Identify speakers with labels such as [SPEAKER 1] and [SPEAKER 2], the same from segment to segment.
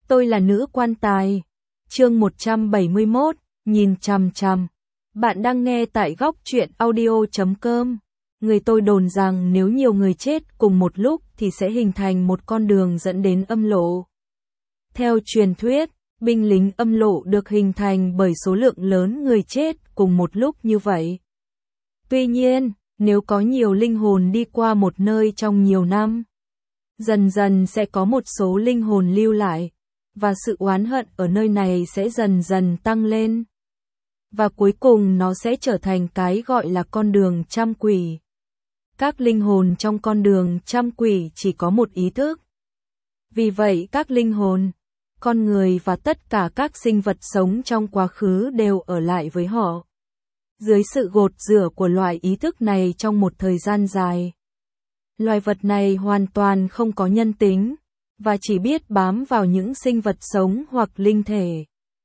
[SPEAKER 1] Tôi là nữ quan tài. Chương 171, nhìn chằm chằm. Bạn đang nghe tại góc truyện audio.com. Người tôi đồn rằng nếu nhiều người chết cùng một lúc thì sẽ hình thành một con đường dẫn đến âm lộ. Theo truyền thuyết, binh lính âm lộ được hình thành bởi số lượng lớn người chết cùng một lúc như vậy. Tuy nhiên, nếu có nhiều linh hồn đi qua một nơi trong nhiều năm, dần dần sẽ có một số linh hồn lưu lại, và sự oán hận ở nơi này sẽ dần dần tăng lên. Và cuối cùng nó sẽ trở thành cái gọi là con đường trăm quỷ. Các linh hồn trong con đường trăm quỷ chỉ có một ý thức. Vì vậy các linh hồn, con người và tất cả các sinh vật sống trong quá khứ đều ở lại với họ. Dưới sự gột rửa của loại ý thức này trong một thời gian dài. Loài vật này hoàn toàn không có nhân tính, và chỉ biết bám vào những sinh vật sống hoặc linh thể.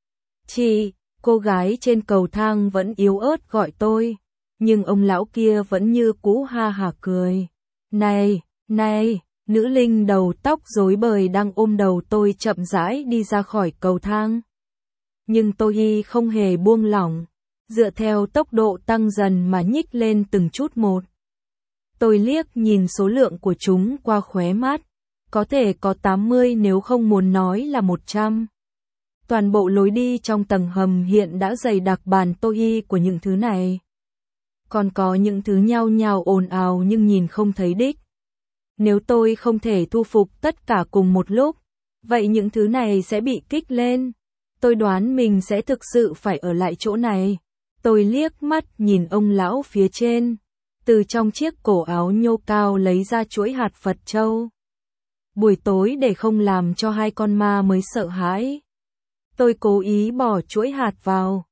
[SPEAKER 1] Chị, cô gái trên cầu thang vẫn yếu ớt gọi tôi, nhưng ông lão kia vẫn như cũ ha hả cười. Này, này, nữ linh đầu tóc rối bời đang ôm đầu tôi chậm rãi đi ra khỏi cầu thang. Nhưng tôi không hề buông lỏng, dựa theo tốc độ tăng dần mà nhích lên từng chút một. Tôi liếc nhìn số lượng của chúng qua khóe mắt, có thể có 80 nếu không muốn nói là 100. Toàn bộ lối đi trong tầng hầm hiện đã dày đặc bàn tôi của những thứ này. Còn có những thứ nhao nhao ồn ào nhưng nhìn không thấy đích. Nếu tôi không thể thu phục tất cả cùng một lúc, vậy những thứ này sẽ bị kích lên. Tôi đoán mình sẽ thực sự phải ở lại chỗ này. Tôi liếc mắt nhìn ông lão phía trên, từ trong chiếc cổ áo nhô cao lấy ra chuỗi hạt Phật châu. Buổi tối để không làm cho hai con ma mới sợ hãi, tôi cố ý bỏ chuỗi hạt vào.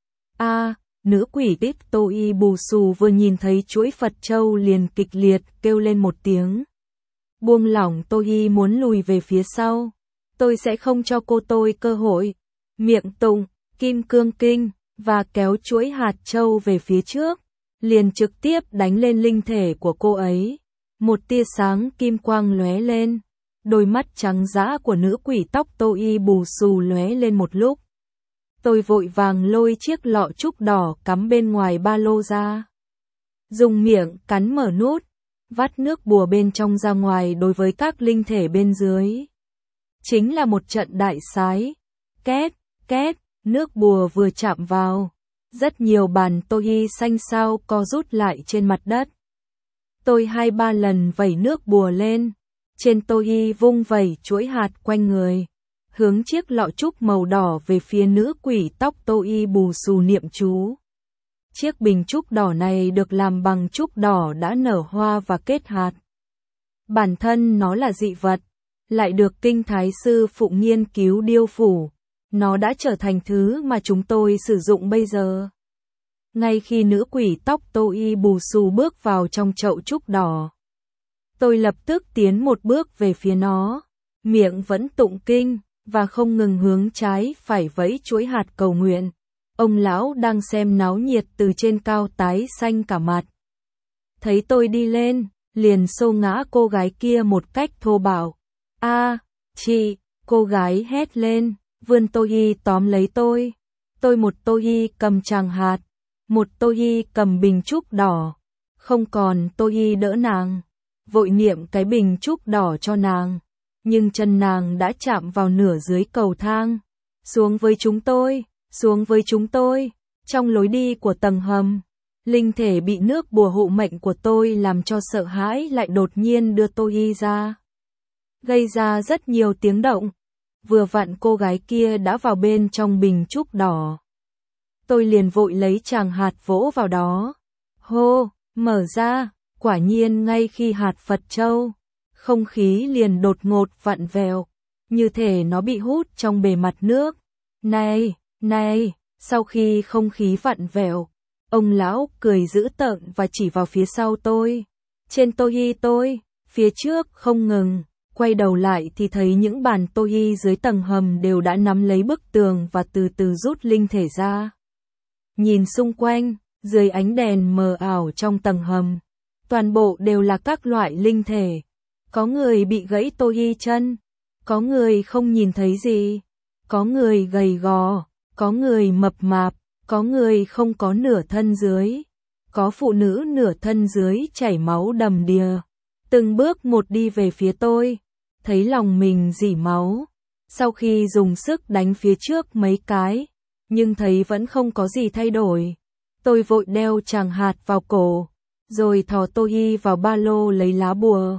[SPEAKER 1] Nữ quỷ đích tôi bù xù vừa nhìn thấy chuỗi Phật châu liền kịch liệt kêu lên một tiếng. Buông lỏng tôi muốn lùi về phía sau. Tôi sẽ không cho cô tôi cơ hội. Miệng tụng, kim cương kinh, và kéo chuỗi hạt châu về phía trước, liền trực tiếp đánh lên linh thể của cô ấy. Một tia sáng kim quang lóe lên. Đôi mắt trắng dã của nữ quỷ tóc tôi bù xù lóe lên một lúc. Tôi vội vàng lôi chiếc lọ trúc đỏ cắm bên ngoài ba lô ra. Dùng miệng cắn mở nút, vắt nước bùa bên trong ra ngoài đối với các linh thể bên dưới. Chính là một trận đại sái. Két, két, nước bùa vừa chạm vào. Rất nhiều bàn tôi xanh xao co rút lại trên mặt đất. Tôi 2-3 lần vẩy nước bùa lên. Trên tôi vung vẩy chuỗi hạt quanh người, hướng chiếc lọ trúc màu đỏ về phía nữ quỷ tóc tôi bù xù niệm chú. Chiếc bình trúc đỏ này được làm bằng trúc đỏ đã nở hoa và kết hạt. Bản thân nó là dị vật, lại được kinh thái sư phụ nghiên cứu điêu phủ. Nó đã trở thành thứ mà chúng tôi sử dụng bây giờ. Ngay khi nữ quỷ tóc tôi bù xù bước vào trong chậu trúc đỏ, tôi lập tức tiến một bước về phía nó, miệng vẫn tụng kinh, và không ngừng hướng trái phải vẫy chuỗi hạt cầu nguyện. Ông lão đang xem náo nhiệt từ trên cao tái xanh cả mặt. Thấy tôi đi lên, liền xô ngã cô gái kia một cách thô bạo. Chị, cô gái hét lên, vươn tôi tóm lấy tôi. Một tôi cầm tràng hạt, một tôi cầm bình trúc đỏ. Không còn tôi đỡ nàng, vội niệm cái bình trúc đỏ cho nàng. Nhưng chân nàng đã chạm vào nửa dưới cầu thang. Xuống với chúng tôi, xuống với chúng tôi. Trong lối đi của tầng hầm, linh thể bị nước bùa hộ mệnh của tôi làm cho sợ hãi lại đột nhiên đưa tôi ra. Gây ra rất nhiều tiếng động. Vừa vặn cô gái kia đã vào bên trong bình trúc đỏ. Tôi liền vội lấy tràng hạt vỗ vào đó. Hô, mở ra, quả nhiên ngay khi hạt Phật châu, không khí liền đột ngột vặn vẹo, như thể nó bị hút trong bề mặt nước. Này, này, sau khi không khí vặn vẹo, ông lão cười dữ tợn và chỉ vào phía sau tôi. Trên tôi, phía trước không ngừng, quay đầu lại thì thấy những bàn tôi dưới tầng hầm đều đã nắm lấy bức tường và từ từ rút linh thể ra. Nhìn xung quanh, dưới ánh đèn mờ ảo trong tầng hầm, toàn bộ đều là các loại linh thể. Có người bị gãy tôi chân, có người không nhìn thấy gì, có người gầy gò, có người mập mạp, có người không có nửa thân dưới, có phụ nữ nửa thân dưới chảy máu đầm đìa, từng bước một đi về phía tôi, thấy lòng mình rỉ máu. Sau khi dùng sức đánh phía trước mấy cái, nhưng thấy vẫn không có gì thay đổi, tôi vội đeo tràng hạt vào cổ, rồi thò tô y vào ba lô lấy lá bùa.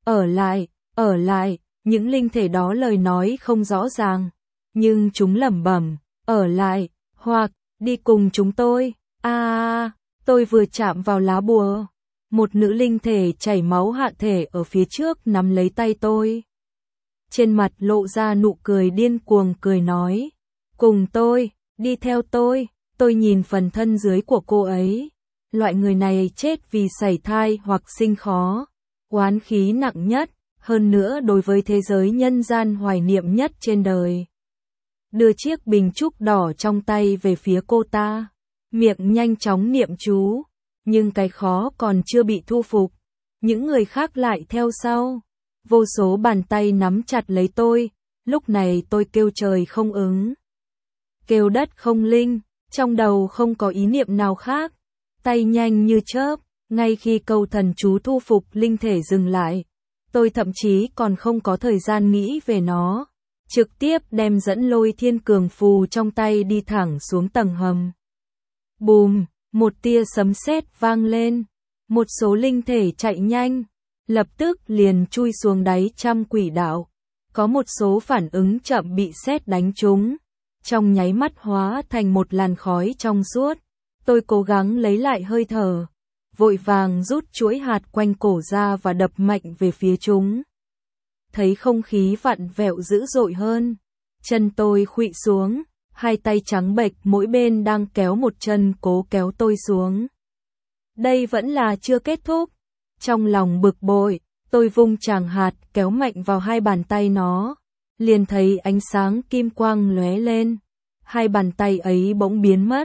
[SPEAKER 1] Ở lại, những linh thể đó lời nói không rõ ràng, nhưng chúng lẩm bẩm, ở lại, hoặc, đi cùng chúng tôi. Tôi vừa chạm vào lá bùa, một nữ linh thể chảy máu hạ thể ở phía trước nắm lấy tay tôi. Trên mặt lộ ra nụ cười điên cuồng cười nói, cùng tôi, đi theo tôi nhìn phần thân dưới của cô ấy. Loại người này chết vì sảy thai hoặc sinh khó, oán khí nặng nhất, hơn nữa đối với thế giới nhân gian hoài niệm nhất trên đời. Đưa chiếc bình trúc đỏ trong tay về phía cô ta, miệng nhanh chóng niệm chú, nhưng cái khó còn chưa bị thu phục, những người khác lại theo sau. Vô số bàn tay nắm chặt lấy tôi, lúc này tôi kêu trời không ứng, kêu đất không linh, trong đầu không có ý niệm nào khác, tay nhanh như chớp, ngay khi câu thần chú thu phục linh thể dừng lại, tôi thậm chí còn không có thời gian nghĩ về nó, trực tiếp đem dẫn lôi thiên cường phù trong tay đi thẳng xuống tầng hầm. Bùm, một tia sấm sét vang lên, một số linh thể chạy nhanh, lập tức liền chui xuống đáy trăm quỷ đạo, có một số phản ứng chậm bị sét đánh trúng, trong nháy mắt hóa thành một làn khói trong suốt. Tôi cố gắng lấy lại hơi thở, vội vàng rút chuỗi hạt quanh cổ ra và đập mạnh về phía chúng. Thấy không khí vặn vẹo dữ dội hơn, chân tôi khuỵu xuống, hai tay trắng bệch mỗi bên đang kéo một chân cố kéo tôi xuống. Đây vẫn là chưa kết thúc. Trong lòng bực bội, tôi vung tràng hạt kéo mạnh vào hai bàn tay nó, liền thấy ánh sáng kim quang lóe lên, hai bàn tay ấy bỗng biến mất.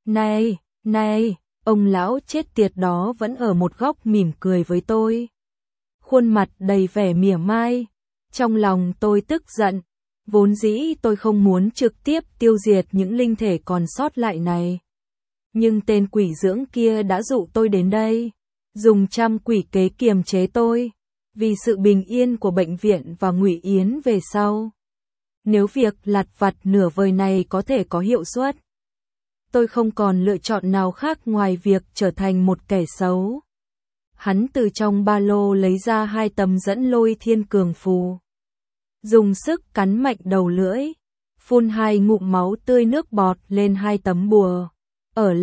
[SPEAKER 1] Này, ông lão chết tiệt đó vẫn ở một góc mỉm cười với tôi, khuôn mặt đầy vẻ mỉa mai. Trong lòng tôi tức giận, vốn dĩ tôi không muốn trực tiếp tiêu diệt những linh thể còn sót lại này, nhưng tên quỷ dưỡng kia đã dụ tôi đến đây, dùng trăm quỷ kế kiềm chế tôi, vì sự bình yên của bệnh viện và Ngụy Yến về sau. Nếu việc lặt vặt nửa vời này có thể có hiệu suất, tôi không còn lựa chọn nào khác ngoài việc trở thành một kẻ xấu. Hắn từ trong ba lô lấy ra hai tấm dẫn lôi thiên cường phù, dùng sức cắn mạnh đầu lưỡi, phun hai ngụm máu tươi nước bọt lên hai tấm bùa. Ở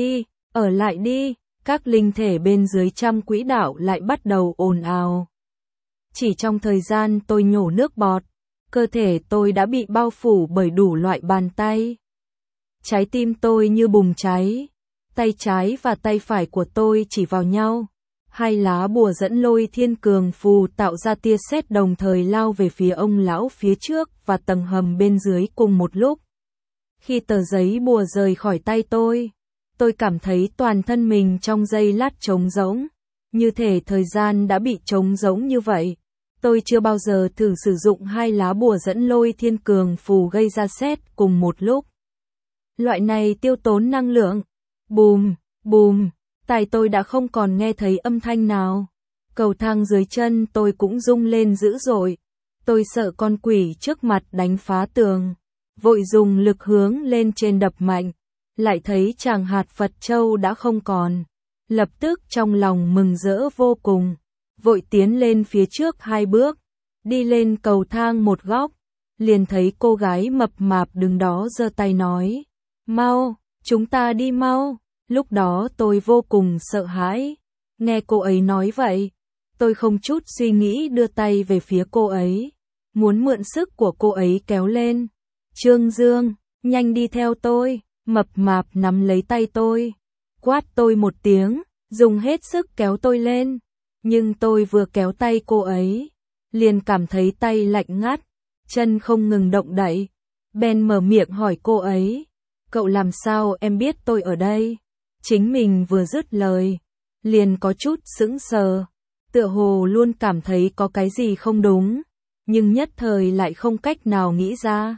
[SPEAKER 1] lại đi, các linh thể bên dưới trăm quỹ đạo lại bắt đầu ồn ào. Chỉ trong thời gian tôi nhổ nước bọt, cơ thể tôi đã bị bao phủ bởi đủ loại bàn tay. Trái tim tôi như bùng cháy, tay trái và tay phải của tôi chỉ vào nhau. Hai lá bùa dẫn lôi thiên cường phù tạo ra tia sét đồng thời lao về phía ông lão phía trước và tầng hầm bên dưới cùng một lúc. Khi tờ giấy bùa rời khỏi tay tôi cảm thấy toàn thân mình trong giây lát trống rỗng, như thể thời gian đã bị trống rỗng như vậy. Tôi chưa bao giờ thử sử dụng hai lá bùa dẫn lôi thiên cường phù gây ra sét cùng một lúc. Loại này tiêu tốn năng lượng. Bùm, tai tôi đã không còn nghe thấy âm thanh nào. Cầu thang dưới chân tôi cũng rung lên dữ dội. Tôi sợ con quỷ trước mặt đánh phá tường, vội dùng lực hướng lên trên đập mạnh, lại thấy tràng hạt Phật châu đã không còn. Lập tức trong lòng mừng rỡ vô cùng, vội tiến lên phía trước hai bước, đi lên cầu thang một góc, liền thấy cô gái mập mạp đứng đó giơ tay nói, mau, chúng ta đi mau. Lúc đó tôi vô cùng sợ hãi, nghe cô ấy nói vậy, tôi không chút suy nghĩ đưa tay về phía cô ấy, muốn mượn sức của cô ấy kéo lên. Trương Dương, nhanh đi theo tôi. Mập mạp nắm lấy tay tôi, quát tôi một tiếng, dùng hết sức kéo tôi lên, nhưng tôi vừa kéo tay cô ấy, liền cảm thấy tay lạnh ngắt, chân không ngừng động đậy, bèn mở miệng hỏi cô ấy, cậu làm sao em biết tôi ở đây? Chính mình vừa dứt lời, liền có chút sững sờ, tựa hồ luôn cảm thấy có cái gì không đúng, nhưng nhất thời lại không cách nào nghĩ ra.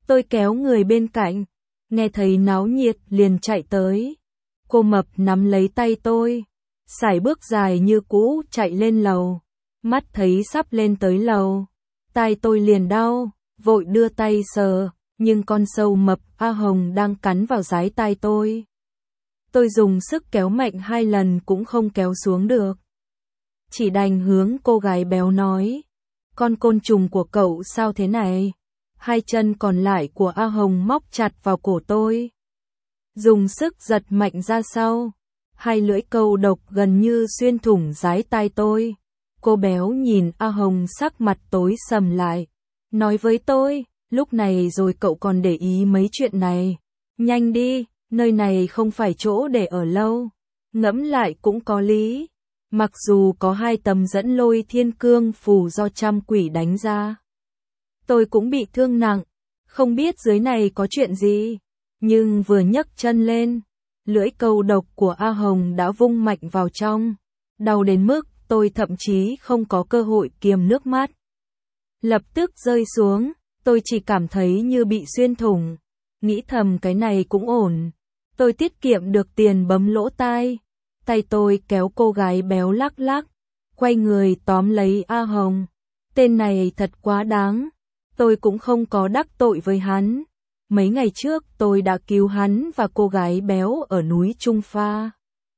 [SPEAKER 1] Tôi kéo người bên cạnh, nghe thấy náo nhiệt liền chạy tới. Cô mập nắm lấy tay tôi, sải bước dài như cũ chạy lên lầu. Mắt thấy sắp lên tới lầu, tai tôi liền đau, vội đưa tay sờ, nhưng con sâu mập A Hồng đang cắn vào dái tai tôi. Tôi dùng sức kéo mạnh 2 lần cũng không kéo xuống được. Chỉ đành hướng cô gái béo nói, con côn trùng của cậu sao thế này? 2 chân còn lại của A Hồng móc chặt vào cổ tôi. Dùng sức giật mạnh ra sau, 2 lưỡi câu độc gần như xuyên thủng dái tai tôi. Cô béo nhìn A Hồng sắc mặt tối sầm lại, nói với tôi, lúc này rồi cậu còn để ý mấy chuyện này. Nhanh đi, nơi này không phải chỗ để ở lâu. Ngẫm lại cũng có lý. Mặc dù có 2 tấm dẫn lôi thiên cương phù do trăm quỷ đánh ra, tôi cũng bị thương nặng, không biết dưới này có chuyện gì. Nhưng vừa nhấc chân lên, lưỡi câu độc của A Hồng đã vung mạnh vào trong, đau đến mức tôi thậm chí không có cơ hội kiềm nước mắt. Lập tức rơi xuống, tôi chỉ cảm thấy như bị xuyên thủng, nghĩ thầm cái này cũng ổn. Tôi tiết kiệm được tiền bấm lỗ tai, tay tôi kéo cô gái béo lắc lắc, quay người tóm lấy A Hồng. Tên này thật quá đáng, tôi cũng không có đắc tội với hắn. Mấy ngày trước tôi đã cứu hắn và cô gái béo ở núi Trung Pha.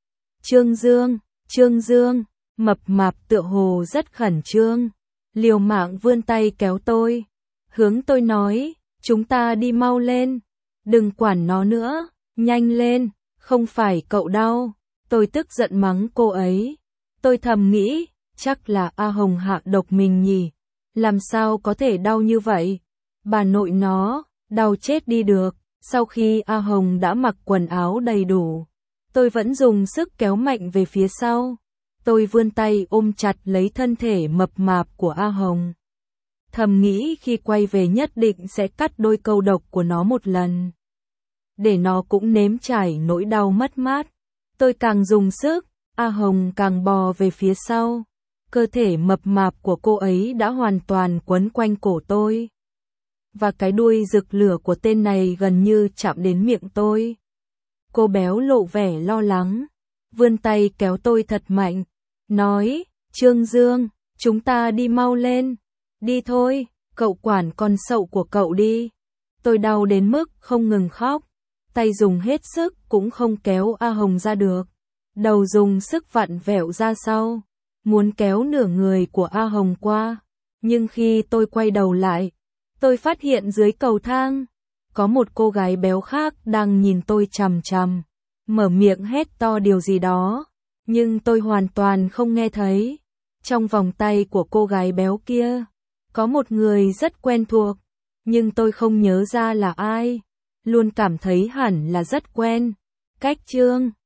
[SPEAKER 1] Trương Dương, mập mạp tựa hồ rất khẩn trương, liều mạng vươn tay kéo tôi, hướng tôi nói, chúng ta đi mau lên, đừng quản nó nữa, nhanh lên, không phải cậu đau. Tôi tức giận mắng cô ấy, tôi thầm nghĩ, chắc là A Hồng hạ độc mình nhỉ, làm sao có thể đau như vậy, bà nội nó, đau chết đi được. Sau khi A Hồng đã mặc quần áo đầy đủ, tôi vẫn dùng sức kéo mạnh về phía sau. Tôi vươn tay ôm chặt lấy thân thể mập mạp của A Hồng. Thầm nghĩ khi quay về nhất định sẽ cắt đôi câu độc của nó một lần, để nó cũng nếm trải nỗi đau mất mát. Tôi càng dùng sức, A Hồng càng bò về phía sau. Cơ thể mập mạp của cô ấy đã hoàn toàn quấn quanh cổ tôi. Và cái đuôi rực lửa của tên này gần như chạm đến miệng tôi. Cô béo lộ vẻ lo lắng, vươn tay kéo tôi thật mạnh, nói, Trương Dương, chúng ta đi mau lên. Đi thôi, cậu quản con sậu của cậu đi. Tôi đau đến mức không ngừng khóc, tay dùng hết sức cũng không kéo A Hồng ra được. Đầu dùng sức vặn vẹo ra sau, muốn kéo nửa người của A Hồng qua. Nhưng khi tôi quay đầu lại, tôi phát hiện dưới cầu thang, có một cô gái béo khác đang nhìn tôi chằm chằm, mở miệng hét to điều gì đó, nhưng tôi hoàn toàn không nghe thấy. Trong vòng tay của cô gái béo kia, có một người rất quen thuộc, nhưng tôi không nhớ ra là ai, luôn cảm thấy hẳn là rất quen. Cách chương